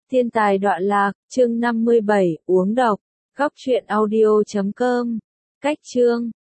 Thiên tài đoạn lạc, chương 57, uống độc. Góc truyện audio.com. Cách chương